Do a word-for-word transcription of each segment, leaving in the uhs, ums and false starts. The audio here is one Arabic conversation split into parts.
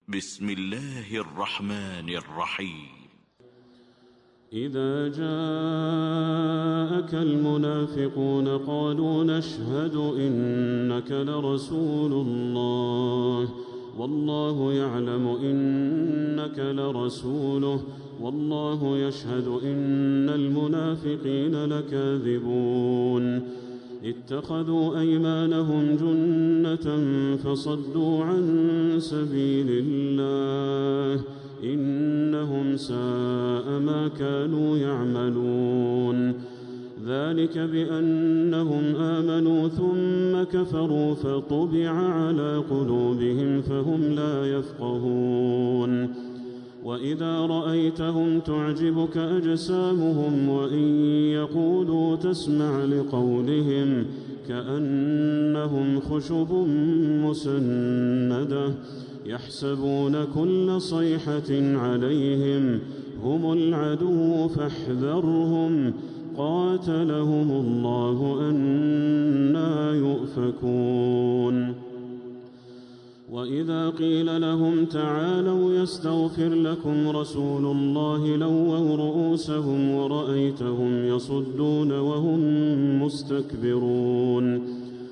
بسم الله الرحمن الرحيم. إذا جاءك المنافقون قالوا نشهد إنك لرسول الله والله يعلم إنك لرسوله والله يشهد إن المنافقين لكاذبون اتخذوا أيمانهم جنة فصدوا عن سبيل الله إنهم ساء ما كانوا يعملون ذلك بأنهم آمنوا ثم كفروا فطبع على قلوبهم فهم لا يفقهون وإذا رأيتهم تعجبك أجسامهم وإن يقولوا تسمع لقولهم كأنهم خشب مسندة يحسبون كل صيحة عليهم هم العدو فاحذرهم قاتلهم الله أنى يؤفكون وإذا قيل لهم تعالوا يستغفر لكم رسول الله لووا رؤوسهم ورأيتهم يصدون وهم مستكبرون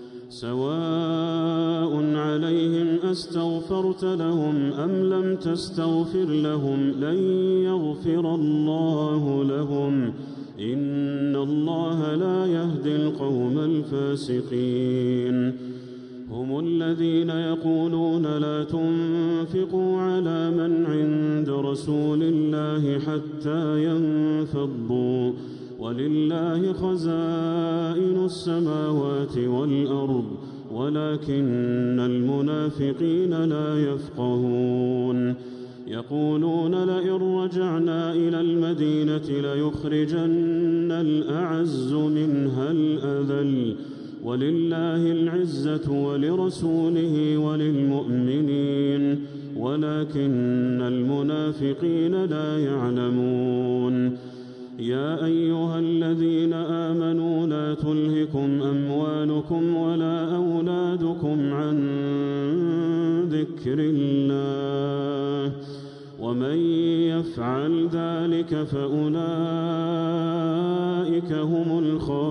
سواء عليهم أستغفرت لهم أم لم تستغفر لهم لن يغفر الله لهم إن الله لا يهدي القوم الفاسقين هم الذين يقولون لا تنفقوا على من عند رسول الله حتى ينفضوا ولله خزائن السماوات والأرض ولكن المنافقين لا يفقهون يقولون لئن رجعنا إلى المدينة ليخرجن الأعز منها الأذل ولله العزة ولرسوله وللمؤمنين ولكن المنافقين لا يعلمون يا أيها الذين آمنوا لا تلهكم أموالكم ولا أولادكم عن ذكر الله ومن يفعل ذلك فأولئك هم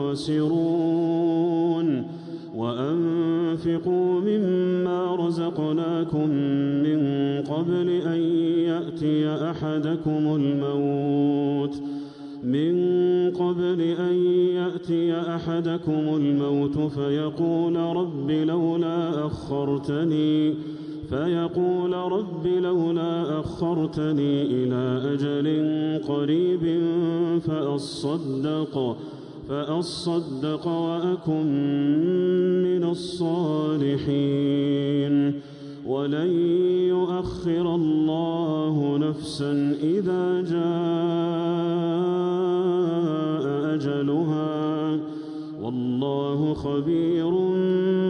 الخاسرون وأنفقوا مما رزقناكم من قبل أن يأتي أحدكم الموت من قبل أن يأتي أحدكم الموت فيقول رب لولا أخرتني فيقول رب لولا أخرتني إلى أجل قريب فأصدق فأصدق وأكن من الصالحين ولن يؤخر الله نفسا إذا جاء أجلها والله خبير